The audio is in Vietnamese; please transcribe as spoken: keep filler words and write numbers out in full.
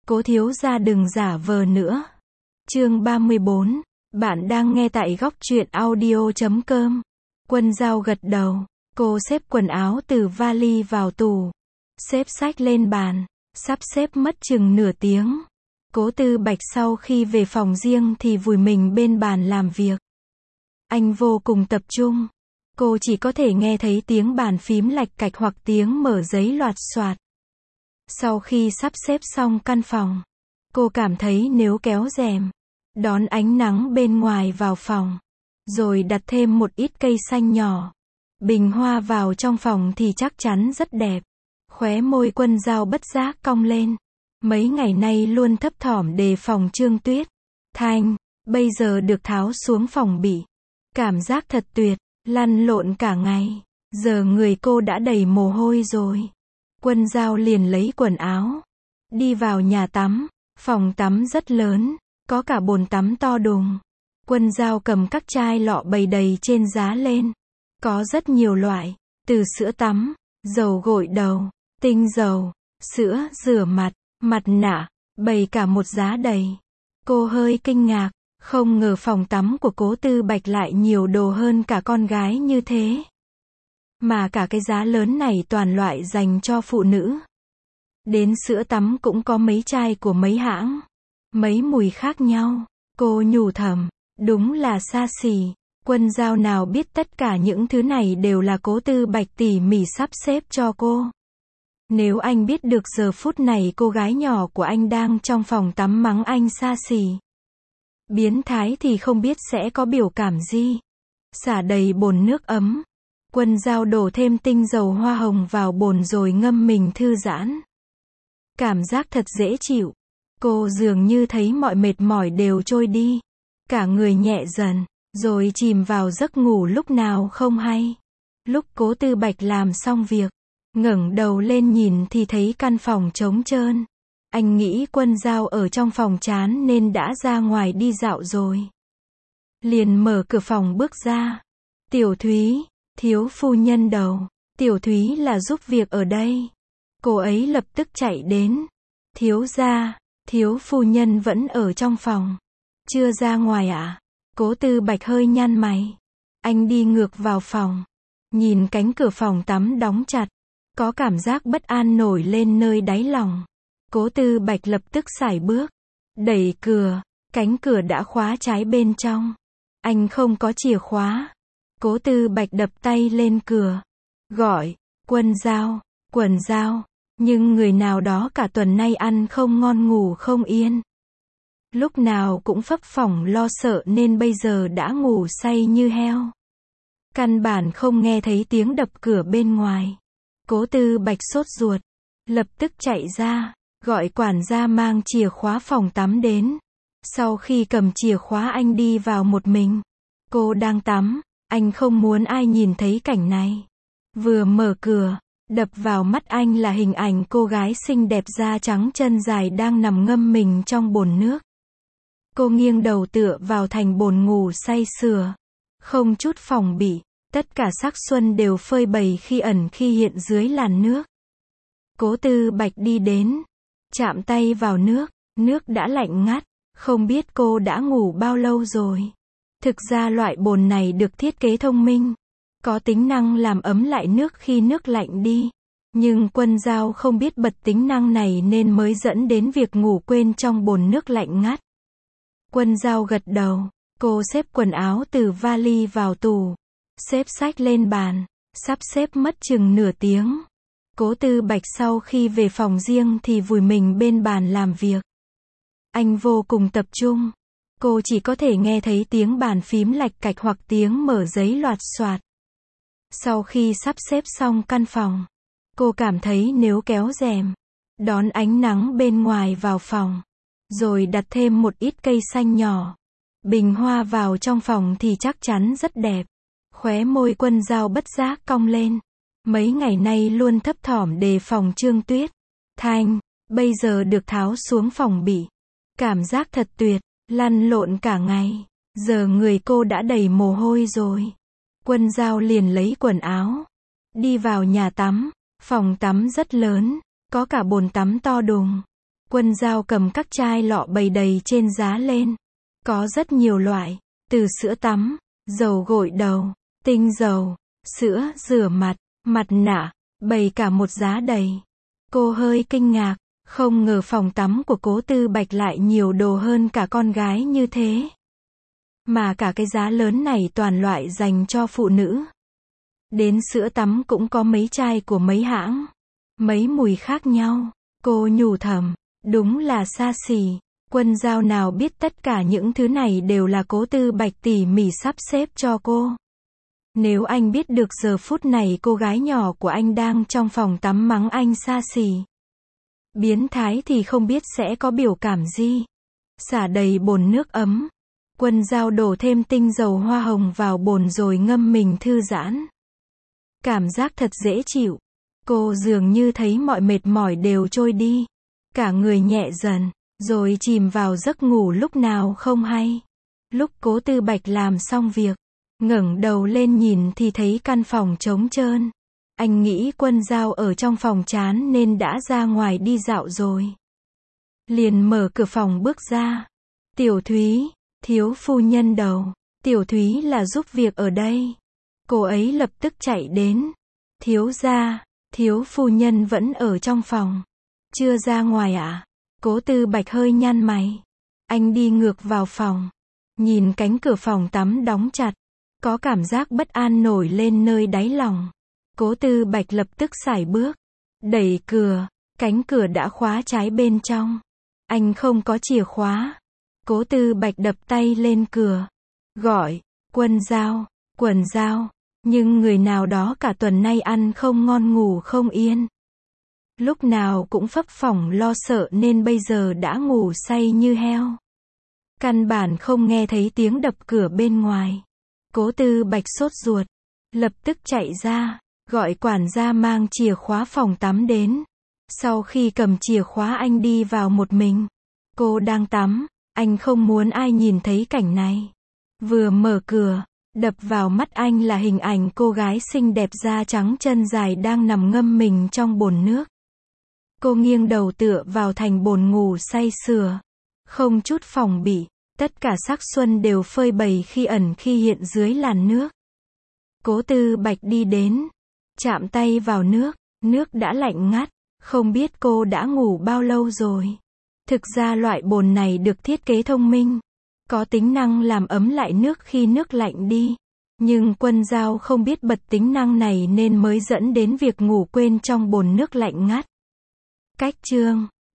Cố thiếu gia đừng giả vờ nữa. Chương ba mươi bốn. Bạn đang nghe tại góc truyện audio chấm com. Quân Dao gật đầu. Cô xếp quần áo từ vali vào tủ. Xếp sách lên bàn. Sắp xếp mất chừng nửa tiếng. Cố Tư Bạch sau khi về phòng riêng thì vùi mình bên bàn làm việc. Anh vô cùng tập trung. Cô chỉ có thể nghe thấy tiếng bàn phím lạch cạch hoặc tiếng mở giấy loạt soạt. Sau khi sắp xếp xong căn phòng, cô cảm thấy nếu kéo rèm, đón ánh nắng bên ngoài vào phòng, rồi đặt thêm một ít cây xanh nhỏ, bình hoa vào trong phòng thì chắc chắn rất đẹp. Khóe môi Quân Dao bất giác cong lên. Mấy ngày nay luôn thấp thỏm đề phòng Trương Tuyết Thanh, bây giờ được tháo xuống phòng bị. Cảm giác thật tuyệt, lăn lộn cả ngày. Giờ người cô đã đầy mồ hôi rồi. Quân Dao liền lấy quần áo, đi vào nhà tắm. Phòng tắm rất lớn, có cả bồn tắm to đùng. Quân Dao cầm các chai lọ bày đầy trên giá lên. Có rất nhiều loại, từ sữa tắm, dầu gội đầu, tinh dầu, sữa rửa mặt, mặt nạ, bày cả một giá đầy. Cô hơi kinh ngạc, không ngờ phòng tắm của Cố Tư Bạch lại nhiều đồ hơn cả con gái như thế. Mà cả cái giá lớn này toàn loại dành cho phụ nữ. Đến sữa tắm cũng có mấy chai của mấy hãng, mấy mùi khác nhau. Cô nhủ thầm, đúng là xa xỉ. Quân Dao nào biết tất cả những thứ này đều là Cố Tư Bạch tỉ mỉ sắp xếp cho cô. Nếu anh biết được giờ phút này cô gái nhỏ của anh đang trong phòng tắm mắng anh xa xỉ, biến thái thì không biết sẽ có biểu cảm gì. Xả đầy bồn nước ấm. Quân Dao đổ thêm tinh dầu hoa hồng vào bồn rồi ngâm mình thư giãn. Cảm giác thật dễ chịu. Cô dường như thấy mọi mệt mỏi đều trôi đi. Cả người nhẹ dần, rồi chìm vào giấc ngủ lúc nào không hay. Lúc Cố Tư Bạch làm xong việc, ngẩng đầu lên nhìn thì thấy căn phòng trống trơn. Anh nghĩ Quân Dao ở trong phòng chán nên đã ra ngoài đi dạo rồi. Liền mở cửa phòng bước ra. Tiểu Thúy, thiếu phu nhân đầu. Tiểu Thúy là giúp việc ở đây. Cô ấy lập tức chạy đến. Thiếu gia, thiếu phu nhân vẫn ở trong phòng. Chưa ra ngoài ạ? À? Cố Tư Bạch hơi nhăn mày. Anh đi ngược vào phòng. Nhìn cánh cửa phòng tắm đóng chặt. Có cảm giác bất an nổi lên nơi đáy lòng. Cố Tư Bạch lập tức sải bước. Đẩy cửa. Cánh cửa đã khóa trái bên trong. Anh không có chìa khóa. Cố Tư Bạch đập tay lên cửa. Gọi, Quân Dao, Quần Dao. Nhưng người nào đó cả tuần nay ăn không ngon ngủ không yên. Lúc nào cũng phấp phỏng lo sợ nên bây giờ đã ngủ say như heo. Căn bản không nghe thấy tiếng đập cửa bên ngoài. Cố Tư Bạch sốt ruột. Lập tức chạy ra, gọi quản gia mang chìa khóa phòng tắm đến. Sau khi cầm chìa khóa anh đi vào một mình. Cô đang tắm, anh không muốn ai nhìn thấy cảnh này. Vừa mở cửa, đập vào mắt anh là hình ảnh cô gái xinh đẹp da trắng chân dài đang nằm ngâm mình trong bồn nước. Cô nghiêng đầu tựa vào thành bồn ngủ say sưa. Không chút phòng bị, tất cả sắc xuân đều phơi bày khi ẩn khi hiện dưới làn nước. Cố Tư Bạch đi đến, chạm tay vào nước, nước đã lạnh ngắt, không biết cô đã ngủ bao lâu rồi. Thực ra loại bồn này được thiết kế thông minh, có tính năng làm ấm lại nước khi nước lạnh đi. Nhưng Quân Dao không biết bật tính năng này nên mới dẫn đến việc ngủ quên trong bồn nước lạnh ngắt. Quân Dao gật đầu, cô xếp quần áo từ vali vào tủ, xếp sách lên bàn, sắp xếp mất chừng nửa tiếng. Cố Tư Bạch sau khi về phòng riêng thì vùi mình bên bàn làm việc. Anh vô cùng tập trung. Cô chỉ có thể nghe thấy tiếng bàn phím lạch cạch hoặc tiếng mở giấy loạt soạt. Sau khi sắp xếp xong căn phòng, cô cảm thấy nếu kéo rèm, đón ánh nắng bên ngoài vào phòng, rồi đặt thêm một ít cây xanh nhỏ, bình hoa vào trong phòng thì chắc chắn rất đẹp. Khóe môi Quân Dao bất giác cong lên. Mấy ngày nay luôn thấp thỏm đề phòng Trương Tuyết Thanh, bây giờ được tháo xuống phòng bị. Cảm giác thật tuyệt, lăn lộn cả ngày. Giờ người cô đã đầy mồ hôi rồi. Quân Dao liền lấy quần áo, đi vào nhà tắm. Phòng tắm rất lớn, có cả bồn tắm to đùng. Quân Dao cầm các chai lọ bày đầy trên giá lên. Có rất nhiều loại, từ sữa tắm, dầu gội đầu, tinh dầu, sữa rửa mặt, mặt nạ, bày cả một giá đầy. Cô hơi kinh ngạc, không ngờ phòng tắm của Cố Tư Bạch lại nhiều đồ hơn cả con gái như thế. Mà cả cái giá lớn này toàn loại dành cho phụ nữ. Đến sữa tắm cũng có mấy chai của mấy hãng, mấy mùi khác nhau. Cô nhủ thầm, đúng là xa xỉ. Quân Dao nào biết tất cả những thứ này đều là Cố Tư Bạch tỉ mỉ sắp xếp cho cô. Nếu anh biết được giờ phút này cô gái nhỏ của anh đang trong phòng tắm mắng anh xa xỉ, biến thái thì không biết sẽ có biểu cảm gì. Xả đầy bồn nước ấm. Quân Dao đổ thêm tinh dầu hoa hồng vào bồn rồi ngâm mình thư giãn. Cảm giác thật dễ chịu. Cô dường như thấy mọi mệt mỏi đều trôi đi. Cả người nhẹ dần, rồi chìm vào giấc ngủ lúc nào không hay. Lúc Cố Tư Bạch làm xong việc, ngẩng đầu lên nhìn thì thấy căn phòng trống trơn. Anh nghĩ Quân Dao ở trong phòng chán nên đã ra ngoài đi dạo rồi. Liền mở cửa phòng bước ra. Tiểu Thúy, thiếu phu nhân đầu. Tiểu Thúy là giúp việc ở đây. Cô ấy lập tức chạy đến. Thiếu gia, thiếu phu nhân vẫn ở trong phòng. Chưa ra ngoài à? Cố Tư Bạch hơi nhăn mày. Anh đi ngược vào phòng. Nhìn cánh cửa phòng tắm đóng chặt. Có cảm giác bất an nổi lên nơi đáy lòng. Cố Tư Bạch lập tức sải bước. Đẩy cửa. Cánh cửa đã khóa trái bên trong. Anh không có chìa khóa. Cố Tư Bạch đập tay lên cửa. Gọi. Quân Dao. Quần Dao. Nhưng người nào đó cả tuần nay ăn không ngon ngủ không yên. Lúc nào cũng phấp phỏng lo sợ nên bây giờ đã ngủ say như heo. Căn bản không nghe thấy tiếng đập cửa bên ngoài. Cố Tư Bạch sốt ruột. Lập tức chạy ra. Gọi quản gia mang chìa khóa phòng tắm đến. Sau khi cầm chìa khóa anh đi vào một mình. Cô đang tắm. Anh không muốn ai nhìn thấy cảnh này. Vừa mở cửa, đập vào mắt anh là hình ảnh cô gái xinh đẹp da trắng chân dài đang nằm ngâm mình trong bồn nước. Cô nghiêng đầu tựa vào thành bồn ngủ say sưa. Không chút phòng bị. Tất cả sắc xuân đều phơi bày khi ẩn khi hiện dưới làn nước. Cố Tư Bạch đi đến. Chạm tay vào nước. Nước đã lạnh ngắt. Không biết cô đã ngủ bao lâu rồi. Thực ra loại bồn này được thiết kế thông minh. Có tính năng làm ấm lại nước khi nước lạnh đi. Nhưng Quân Dao không biết bật tính năng này nên mới dẫn đến việc ngủ quên trong bồn nước lạnh ngắt. Cách chương